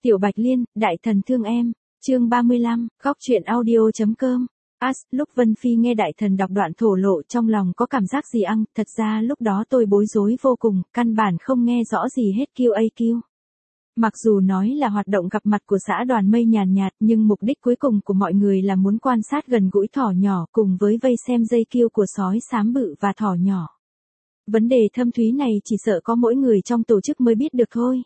Tiểu Bạch Liên, đại thần thương em. Chương 35, góc truyện audio.com. Lúc Vân Phi nghe đại thần đọc đoạn thổ lộ trong lòng có cảm giác gì thật ra lúc đó tôi bối rối vô cùng, căn bản không nghe rõ gì hết QAQ. Mặc dù nói là hoạt động gặp mặt của xã đoàn mây nhàn nhạt nhưng mục đích cuối cùng của mọi người là muốn quan sát gần gũi thỏ nhỏ cùng với vây xem dây kêu của sói xám bự và thỏ nhỏ. Vấn đề thâm thúy này chỉ sợ có mỗi người trong tổ chức mới biết được thôi.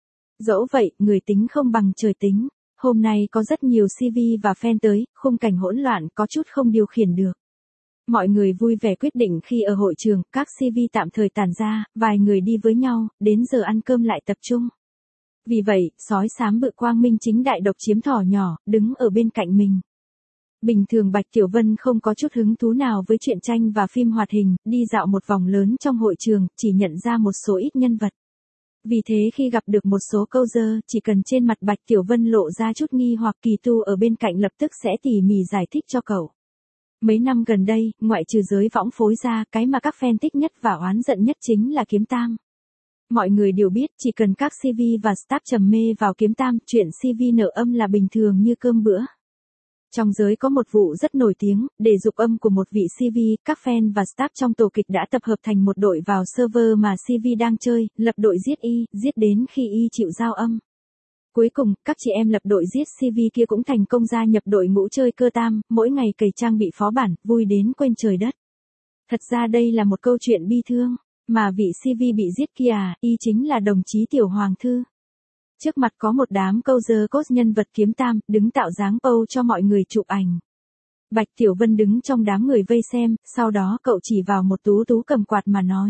Dẫu vậy, người tính không bằng trời tính. Hôm nay có rất nhiều CV và fan tới, khung cảnh hỗn loạn có chút không điều khiển được. Mọi người vui vẻ quyết định khi ở hội trường, các CV tạm thời tản ra, vài người đi với nhau, đến giờ ăn cơm lại tập trung. Vì vậy, sói xám bự quang minh chính đại độc chiếm thỏ nhỏ, đứng ở bên cạnh mình. Bình thường Bạch Tiểu Vân không có chút hứng thú nào với truyện tranh và phim hoạt hình, đi dạo một vòng lớn trong hội trường, chỉ nhận ra một số ít nhân vật. Vì thế khi gặp được một số câu dơ, chỉ cần trên mặt Bạch Tiểu Vân lộ ra chút nghi hoặc Kỳ Tu ở bên cạnh lập tức sẽ tỉ mỉ giải thích cho cậu. Mấy năm gần đây, ngoại trừ giới võng phối ra, cái mà các fan thích nhất và oán giận nhất chính là Kiếm Tam. Mọi người đều biết chỉ cần các CV và staff trầm mê vào Kiếm Tam, chuyện CV nở âm là bình thường như cơm bữa. Trong giới có một vụ rất nổi tiếng, để dục âm của một vị CV, các fan và staff trong tổ kịch đã tập hợp thành một đội vào server mà CV đang chơi, lập đội giết đến khi y chịu giao âm. Cuối cùng, các chị em lập đội giết CV kia cũng thành công gia nhập đội ngũ chơi cơ tam, mỗi ngày cày trang bị phó bản, vui đến quên trời đất. Thật ra đây là một câu chuyện bi thương, mà vị CV bị giết kia y chính là đồng chí Tiểu Hoàng Thư. Trước mặt có một đám câu dơ cốt nhân vật Kiếm Tam, đứng tạo dáng pose cho mọi người chụp ảnh. Bạch Tiểu Vân đứng trong đám người vây xem, sau đó cậu chỉ vào một tú cầm quạt mà nói.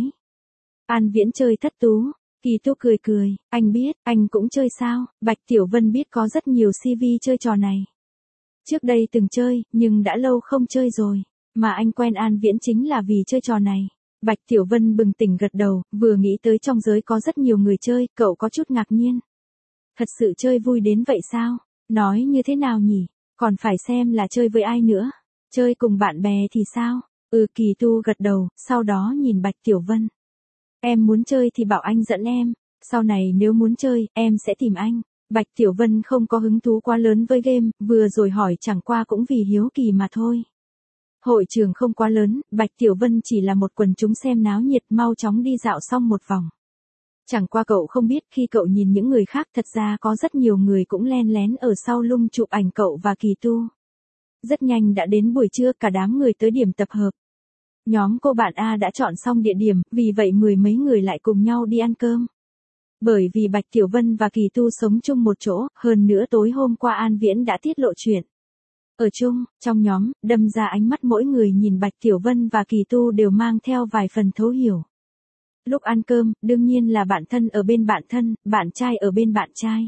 An Viễn chơi thất tú. Kỳ Tu cười, anh biết, anh cũng chơi sao? Bạch Tiểu Vân biết có rất nhiều CV chơi trò này. Trước đây từng chơi, nhưng đã lâu không chơi rồi. Mà anh quen An Viễn chính là vì chơi trò này. Bạch Tiểu Vân bừng tỉnh gật đầu, vừa nghĩ tới trong giới có rất nhiều người chơi, cậu có chút ngạc nhiên. Thật sự chơi vui đến vậy sao? Nói như thế nào nhỉ? Còn phải xem là chơi với ai nữa. Chơi cùng bạn bè thì sao? Kỳ Tu gật đầu, sau đó nhìn Bạch Tiểu Vân. Em muốn chơi thì bảo anh dẫn em. Sau này nếu muốn chơi, em sẽ tìm anh. Bạch Tiểu Vân không có hứng thú quá lớn với game, vừa rồi hỏi chẳng qua cũng vì hiếu kỳ mà thôi. Hội trường không quá lớn, Bạch Tiểu Vân chỉ là một quần chúng xem náo nhiệt mau chóng đi dạo xong một vòng. Chẳng qua cậu không biết khi cậu nhìn những người khác thật ra có rất nhiều người cũng len lén ở sau lưng chụp ảnh cậu và Kỳ Tu. Rất nhanh đã đến buổi trưa cả đám người tới điểm tập hợp. Nhóm cô bạn A đã chọn xong địa điểm, vì vậy mười mấy người lại cùng nhau đi ăn cơm. Bởi vì Bạch Tiểu Vân và Kỳ Tu sống chung một chỗ, hơn nữa tối hôm qua An Viễn đã tiết lộ chuyện. Ở chung, trong nhóm, đâm ra ánh mắt mỗi người nhìn Bạch Tiểu Vân và Kỳ Tu đều mang theo vài phần thấu hiểu. Lúc ăn cơm, đương nhiên là bạn thân ở bên bạn thân, bạn trai ở bên bạn trai.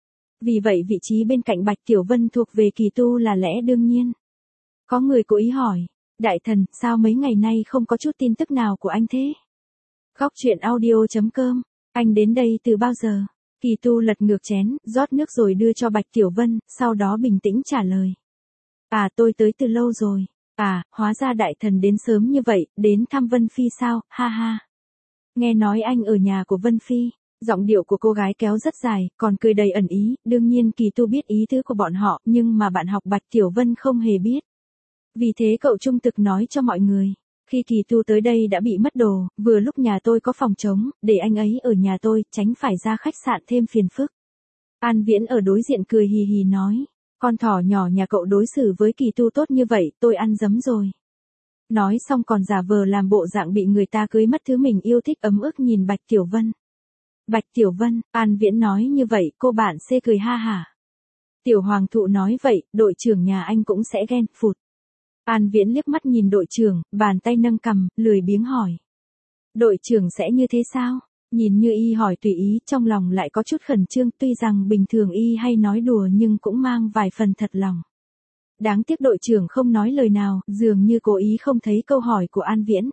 Vì vậy vị trí bên cạnh Bạch Tiểu Vân thuộc về Kỳ Tu là lẽ đương nhiên. Có người cố ý hỏi, đại thần, sao mấy ngày nay không có chút tin tức nào của anh thế? Góc truyện audio.com, anh đến đây từ bao giờ? Kỳ Tu lật ngược chén, rót nước rồi đưa cho Bạch Tiểu Vân, sau đó bình tĩnh trả lời. Tôi tới từ lâu rồi. Hóa ra đại thần đến sớm như vậy, đến thăm Vân Phi sao, ha ha. Nghe nói anh ở nhà của Vân Phi, giọng điệu của cô gái kéo rất dài, còn cười đầy ẩn ý, đương nhiên Kỳ Tu biết ý tứ của bọn họ, nhưng mà bạn học Bạch Tiểu Vân không hề biết. Vì thế cậu trung thực nói cho mọi người, khi Kỳ Tu tới đây đã bị mất đồ, vừa lúc nhà tôi có phòng trống, để anh ấy ở nhà tôi, tránh phải ra khách sạn thêm phiền phức. An Viễn ở đối diện cười hì hì nói, con thỏ nhỏ nhà cậu đối xử với Kỳ Tu tốt như vậy, tôi ăn dấm rồi. Nói xong còn giả vờ làm bộ dạng bị người ta cưới mất thứ mình yêu thích ấm ức nhìn Bạch Tiểu Vân. Bạch Tiểu Vân, An Viễn nói như vậy, cô bạn C cười ha hả. Tiểu Hoàng Thụ nói vậy, đội trưởng nhà anh cũng sẽ ghen, phụt. An Viễn liếc mắt nhìn đội trưởng, bàn tay nâng cằm, lười biếng hỏi. Đội trưởng sẽ như thế sao? Nhìn như y hỏi tùy ý, trong lòng lại có chút khẩn trương, tuy rằng bình thường y hay nói đùa nhưng cũng mang vài phần thật lòng. Đáng tiếc đội trưởng không nói lời nào, dường như cố ý không thấy câu hỏi của An Viễn.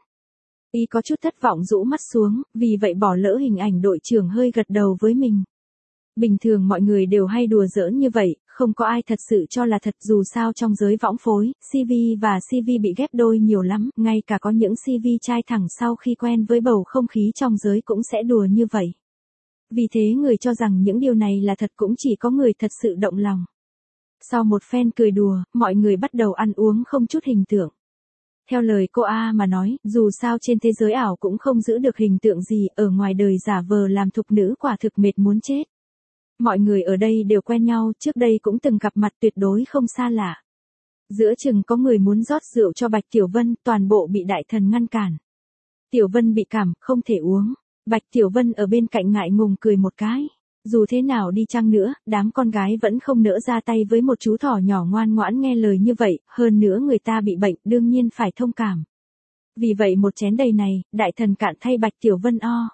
Y có chút thất vọng rũ mắt xuống, vì vậy bỏ lỡ hình ảnh đội trưởng hơi gật đầu với mình. Bình thường mọi người đều hay đùa giỡn như vậy, không có ai thật sự cho là thật dù sao trong giới võng phối, CV và CV bị ghép đôi nhiều lắm, ngay cả có những CV trai thẳng sau khi quen với bầu không khí trong giới cũng sẽ đùa như vậy. Vì thế người cho rằng những điều này là thật cũng chỉ có người thật sự động lòng. Sau một phen cười đùa, mọi người bắt đầu ăn uống không chút hình tượng. Theo lời cô A mà nói, dù sao trên thế giới ảo cũng không giữ được hình tượng gì, ở ngoài đời giả vờ làm thục nữ quả thực mệt muốn chết. Mọi người ở đây đều quen nhau, trước đây cũng từng gặp mặt tuyệt đối không xa lạ. Giữa chừng có người muốn rót rượu cho Bạch Tiểu Vân, toàn bộ bị đại thần ngăn cản. Tiểu Vân bị cảm, không thể uống. Bạch Tiểu Vân ở bên cạnh ngại ngùng cười một cái. Dù thế nào đi chăng nữa, đám con gái vẫn không nỡ ra tay với một chú thỏ nhỏ ngoan ngoãn nghe lời như vậy, hơn nữa người ta bị bệnh, đương nhiên phải thông cảm. Vì vậy một chén đầy này, đại thần cạn thay Bạch Tiểu Vân o.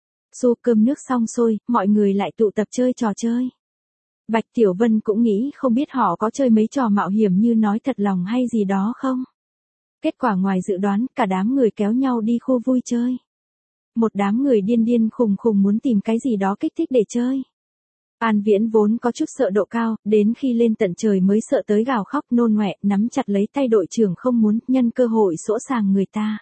Xô cơm nước xong xuôi, mọi người lại tụ tập chơi trò chơi. Bạch Tiểu Vân cũng nghĩ không biết họ có chơi mấy trò mạo hiểm như nói thật lòng hay gì đó không. Kết quả ngoài dự đoán, cả đám người kéo nhau đi khu vui chơi. Một đám người điên điên khùng khùng muốn tìm cái gì đó kích thích để chơi. An Viễn vốn có chút sợ độ cao, đến khi lên tận trời mới sợ tới gào khóc nôn ngoẹ, nắm chặt lấy tay đội trưởng không muốn, nhân cơ hội sỗ sàng người ta.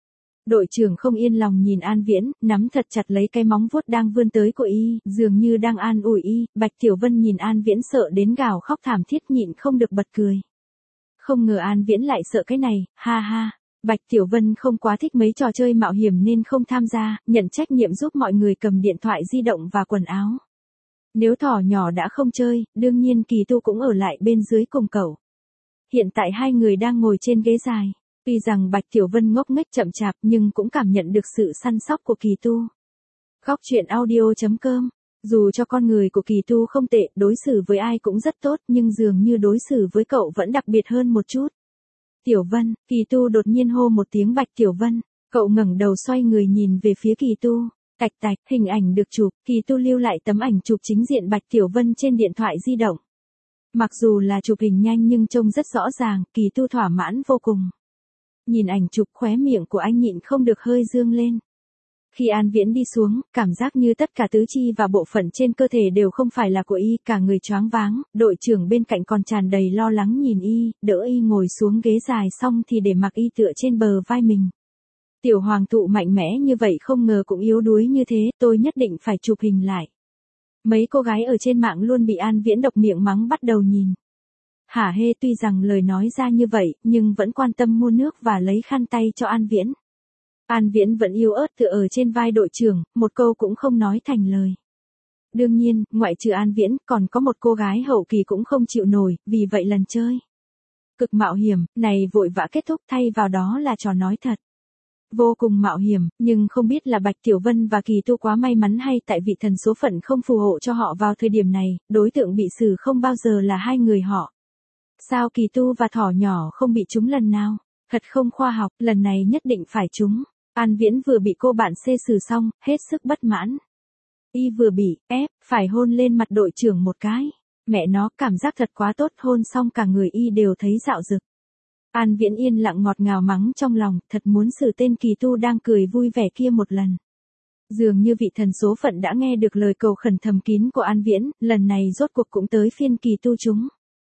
Đội trưởng không yên lòng nhìn An Viễn, nắm thật chặt lấy cái móng vuốt đang vươn tới của y, dường như đang an ủi y. Bạch Tiểu Vân nhìn An Viễn sợ đến gào khóc thảm thiết nhịn không được bật cười. Không ngờ An Viễn lại sợ cái này, ha ha. Bạch Tiểu Vân không quá thích mấy trò chơi mạo hiểm nên không tham gia, nhận trách nhiệm giúp mọi người cầm điện thoại di động và quần áo. Nếu thỏ nhỏ đã không chơi, đương nhiên Kỳ Tu cũng ở lại bên dưới cùng cậu. Hiện tại hai người đang ngồi trên ghế dài. Tuy rằng Bạch Tiểu Vân ngốc nghếch chậm chạp nhưng cũng cảm nhận được sự săn sóc của Kỳ Tu. Góc truyện audio.com. Dù cho con người của Kỳ Tu không tệ, đối xử với ai cũng rất tốt, nhưng dường như đối xử với cậu vẫn đặc biệt hơn một chút. Tiểu Vân, Kỳ Tu đột nhiên hô một tiếng Bạch Tiểu Vân. Cậu ngẩng đầu xoay người nhìn về phía Kỳ Tu. Tạch tạch, hình ảnh được chụp, Kỳ Tu lưu lại tấm ảnh chụp chính diện Bạch Tiểu Vân trên điện thoại di động. Mặc dù là chụp hình nhanh nhưng trông rất rõ ràng, Kỳ Tu thỏa mãn vô cùng. Nhìn ảnh chụp khóe miệng của anh nhịn không được hơi dương lên. Khi An Viễn đi xuống, cảm giác như tất cả tứ chi và bộ phận trên cơ thể đều không phải là của y, cả người choáng váng, đội trưởng bên cạnh còn tràn đầy lo lắng nhìn y, đỡ y ngồi xuống ghế dài xong thì để mặc y tựa trên bờ vai mình. Tiểu hoàng thụ mạnh mẽ như vậy không ngờ cũng yếu đuối như thế, tôi nhất định phải chụp hình lại. Mấy cô gái ở trên mạng luôn bị An Viễn độc miệng mắng bắt đầu nhìn. Hả hê, tuy rằng lời nói ra như vậy, nhưng vẫn quan tâm mua nước và lấy khăn tay cho An Viễn. An Viễn vẫn yếu ớt tựa ở trên vai đội trưởng, một câu cũng không nói thành lời. Đương nhiên, ngoại trừ An Viễn, còn có một cô gái hậu kỳ cũng không chịu nổi, vì vậy lần chơi cực mạo hiểm này vội vã kết thúc, thay vào đó là trò nói thật. Vô cùng mạo hiểm, nhưng không biết là Bạch Tiểu Vân và Kỳ Tu quá may mắn hay tại vị thần số phận không phù hộ cho họ vào thời điểm này, đối tượng bị xử không bao giờ là hai người họ. Sao Kỳ Tu và thỏ nhỏ không bị trúng lần nào? Thật không khoa học, lần này nhất định phải trúng. An Viễn vừa bị cô bạn xê xử xong, hết sức bất mãn. Y vừa bị ép, phải hôn lên mặt đội trưởng một cái. Mẹ nó, cảm giác thật quá tốt, hôn xong cả người y đều thấy dạo rực. An Viễn yên lặng ngọt ngào mắng trong lòng, thật muốn xử tên Kỳ Tu đang cười vui vẻ kia một lần. Dường như vị thần số phận đã nghe được lời cầu khẩn thầm kín của An Viễn, lần này rốt cuộc cũng tới phiên Kỳ Tu chúng.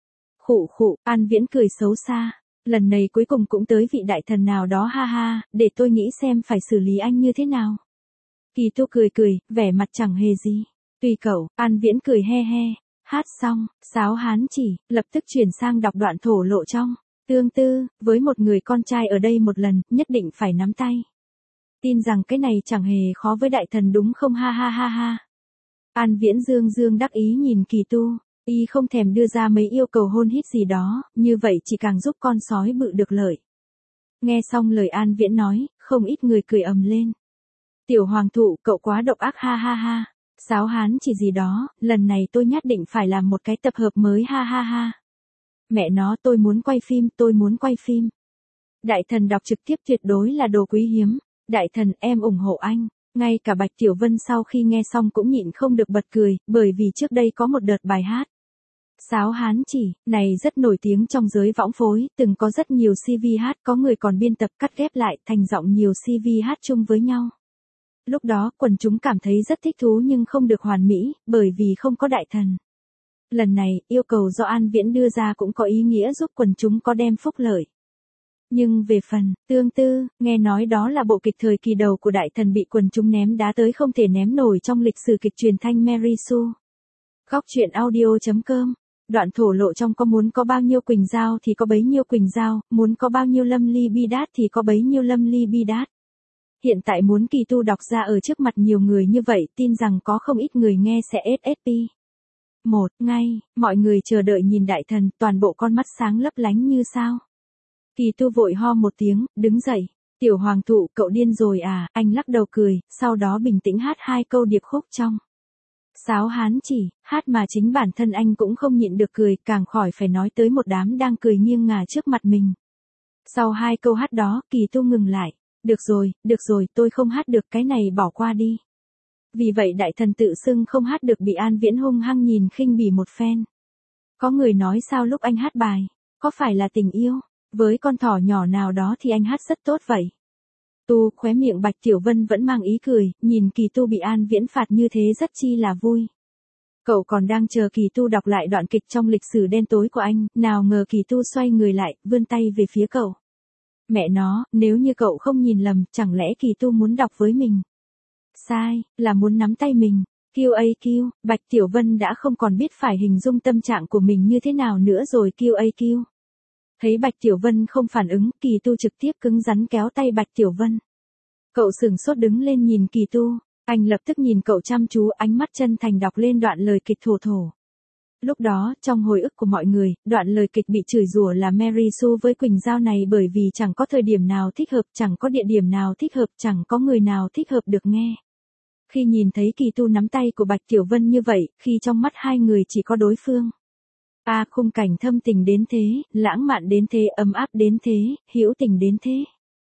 Khụ khụ, An Viễn cười xấu xa. Lần này cuối cùng cũng tới vị đại thần nào đó, ha ha, để tôi nghĩ xem phải xử lý anh như thế nào. Kỳ Tu cười cười, vẻ mặt chẳng hề gì. Tùy cậu, An Viễn cười he he. Hát xong, Sáo Hán Chỉ, lập tức chuyển sang đọc đoạn thổ lộ trong. Tương tư, với một người con trai ở đây một lần, nhất định phải nắm tay. Tin rằng cái này chẳng hề khó với đại thần đúng không, ha ha ha ha. An Viễn dương dương đắc ý nhìn Kỳ Tu. Y không thèm đưa ra mấy yêu cầu hôn hít gì đó, như vậy chỉ càng giúp con sói bự được lợi. Nghe xong lời An Viễn nói, không ít người cười ầm lên. Tiểu hoàng thụ, cậu quá độc ác, ha ha ha. Sáo Hán Chỉ gì đó, lần này tôi nhất định phải làm một cái tập hợp mới, ha ha ha. Mẹ nó, tôi muốn quay phim, tôi muốn quay phim. Đại thần đọc trực tiếp tuyệt đối là đồ quý hiếm. Đại thần, em ủng hộ anh. Ngay cả Bạch Tiểu Vân sau khi nghe xong cũng nhịn không được bật cười, bởi vì trước đây có một đợt bài hát. Sáo Hán Chỉ, này rất nổi tiếng trong giới võng phối, từng có rất nhiều CV hát, có người còn biên tập cắt ghép lại thành giọng nhiều CV hát chung với nhau. Lúc đó, quần chúng cảm thấy rất thích thú nhưng không được hoàn mỹ, bởi vì không có đại thần. Lần này, yêu cầu do An Viễn đưa ra cũng có ý nghĩa giúp quần chúng có đem phúc lợi. Nhưng về phần, tương tư, nghe nói đó là bộ kịch thời kỳ đầu của đại thần bị quần chúng ném đá tới không thể ném nổi trong lịch sử kịch truyền thanh Mary Sue. Góc truyện audio.com. Đoạn thổ lộ trong có muốn có bao nhiêu Quỳnh Giao thì có bấy nhiêu Quỳnh Giao, muốn có bao nhiêu Lâm Ly Bi Đát thì có bấy nhiêu Lâm Ly Bi Đát. Hiện tại muốn Kỳ Tu đọc ra ở trước mặt nhiều người như vậy, tin rằng có không ít người nghe sẽ SSP. Ngay, mọi người chờ đợi nhìn đại thần, toàn bộ con mắt sáng lấp lánh như sao. Kỳ Tu vội ho một tiếng, đứng dậy. Tiểu hoàng thụ, cậu điên rồi à, anh lắc đầu cười, sau đó bình tĩnh hát 2 câu điệp khúc trong Sáo Hán Chỉ, hát mà chính bản thân anh cũng không nhịn được cười, càng khỏi phải nói tới một đám đang cười nghiêng ngả trước mặt mình. Sau 2 câu hát đó, Kỳ Tu ngừng lại. Được rồi, tôi không hát được, cái này bỏ qua đi. Vì vậy đại thần tự xưng không hát được bị An Viễn hung hăng nhìn khinh bỉ một phen. Có người nói sao lúc anh hát bài, có phải là tình yêu, với con thỏ nhỏ nào đó thì anh hát rất tốt vậy. Khóe miệng Bạch Tiểu Vân vẫn mang ý cười, nhìn Kỳ Tu bị An Viễn phạt như thế rất chi là vui. Cậu còn đang chờ Kỳ Tu đọc lại đoạn kịch trong lịch sử đen tối của anh, nào ngờ Kỳ Tu xoay người lại, vươn tay về phía cậu. Mẹ nó, nếu như cậu không nhìn lầm, chẳng lẽ Kỳ Tu muốn đọc với mình? Sai, là muốn nắm tay mình. QAQ, Bạch Tiểu Vân đã không còn biết phải hình dung tâm trạng của mình như thế nào nữa rồi. QAQ. Thấy Bạch Tiểu Vân không phản ứng, Kỳ Tu trực tiếp cứng rắn kéo tay Bạch Tiểu Vân. Cậu sửng sốt đứng lên nhìn Kỳ Tu, anh lập tức nhìn cậu chăm chú, ánh mắt chân thành đọc lên đoạn lời kịch thổ thổ. Lúc đó, trong hồi ức của mọi người, đoạn lời kịch bị chửi rủa là Mary Sue với Quỳnh Giao này bởi vì chẳng có thời điểm nào thích hợp, chẳng có địa điểm nào thích hợp, chẳng có người nào thích hợp được nghe. Khi nhìn thấy Kỳ Tu nắm tay của Bạch Tiểu Vân như vậy, khi trong mắt hai người chỉ có đối phương. Khung cảnh thâm tình đến thế, lãng mạn đến thế, ấm áp đến thế, hữu tình đến thế.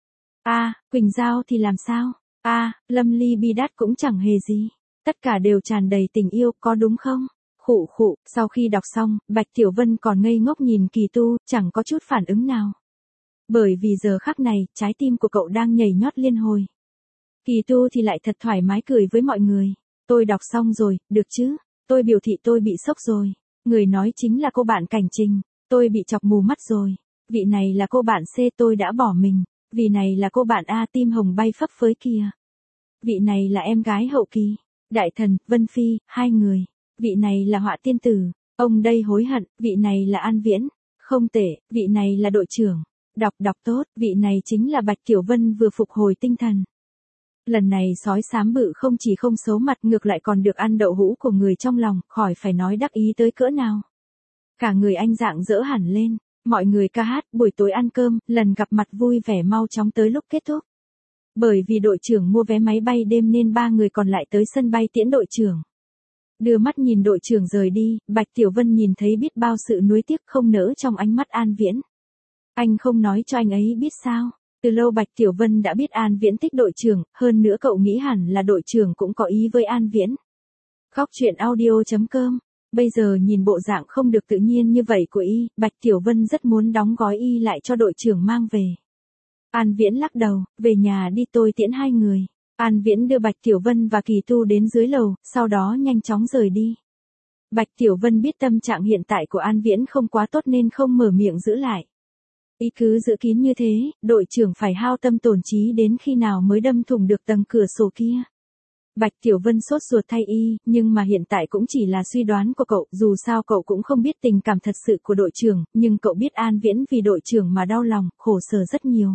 Quỳnh Giao thì làm sao? Lâm Ly Bi Đát cũng chẳng hề gì. Tất cả đều tràn đầy tình yêu, có đúng không? Khụ, sau khi đọc xong, Bạch Tiểu Vân còn ngây ngốc nhìn Kỳ Tu, chẳng có chút phản ứng nào. Bởi vì giờ khắc này, trái tim của cậu đang nhảy nhót liên hồi. Kỳ Tu thì lại thật thoải mái cười với mọi người. Tôi đọc xong rồi, được chứ? Tôi biểu thị tôi bị sốc rồi. Người nói chính là cô bạn Cảnh Trình. Tôi bị chọc mù mắt rồi. Vị này là cô bạn C, tôi đã bỏ mình. Vị này là cô bạn A, tim hồng bay phấp phới kìa. Vị này là em gái Hậu Kỳ. Đại thần, Vân Phi, 2 người. Vị này là Họa Tiên Tử. Ông đây hối hận. Vị này là An Viễn. Không tệ, vị này là đội trưởng. Đọc tốt, vị này chính là Bạch Tiểu Vân vừa phục hồi tinh thần. Lần này sói xám bự không chỉ không xấu mặt, ngược lại còn được ăn đậu hũ của người trong lòng, khỏi phải nói đắc ý tới cỡ nào. Cả người anh rạng rỡ hẳn lên, mọi người ca hát, buổi tối ăn cơm, lần gặp mặt vui vẻ mau chóng tới lúc kết thúc. Bởi vì đội trưởng mua vé máy bay đêm nên 3 người còn lại tới sân bay tiễn đội trưởng. Đưa mắt nhìn đội trưởng rời đi, Bạch Tiểu Vân nhìn thấy biết bao sự nuối tiếc không nỡ trong ánh mắt An Viễn. Anh không nói cho anh ấy biết sao? Từ lâu Bạch Tiểu Vân đã biết An Viễn thích đội trưởng, hơn nữa cậu nghĩ hẳn là đội trưởng cũng có ý với An Viễn. Góc truyện audio.com. Bây giờ nhìn bộ dạng không được tự nhiên như vậy của y, Bạch Tiểu Vân rất muốn đóng gói y lại cho đội trưởng mang về. An Viễn lắc đầu, về nhà đi, tôi tiễn 2 người. An Viễn đưa Bạch Tiểu Vân và Kỳ Tu đến dưới lầu, sau đó nhanh chóng rời đi. Bạch Tiểu Vân biết tâm trạng hiện tại của An Viễn không quá tốt nên không mở miệng giữ lại. Y cứ giữ kín như thế, đội trưởng phải hao tâm tổn trí đến khi nào mới đâm thủng được tầng cửa sổ kia. Bạch Tiểu Vân sốt ruột thay y, nhưng mà hiện tại cũng chỉ là suy đoán của cậu, dù sao cậu cũng không biết tình cảm thật sự của đội trưởng, nhưng cậu biết An Viễn vì đội trưởng mà đau lòng, khổ sở rất nhiều.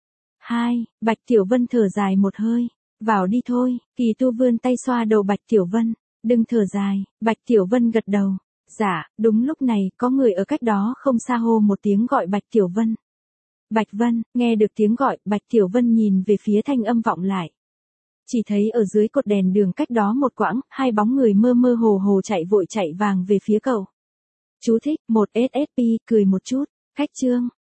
Bạch Tiểu Vân thở dài một hơi, vào đi thôi. Kỳ Tu vươn tay xoa đầu Bạch Tiểu Vân, đừng thở dài. Bạch Tiểu Vân gật đầu. Dạ, đúng lúc này, có người ở cách đó không xa hô một tiếng gọi Bạch Tiểu Vân. Bạch Vân, nghe được tiếng gọi, Bạch Tiểu Vân nhìn về phía thanh âm vọng lại. Chỉ thấy ở dưới cột đèn đường cách đó một quãng, 2 bóng người mơ mơ hồ hồ chạy vội chạy vàng về phía cậu. Chú thích, 1 SSP, cười một chút. Khách trương,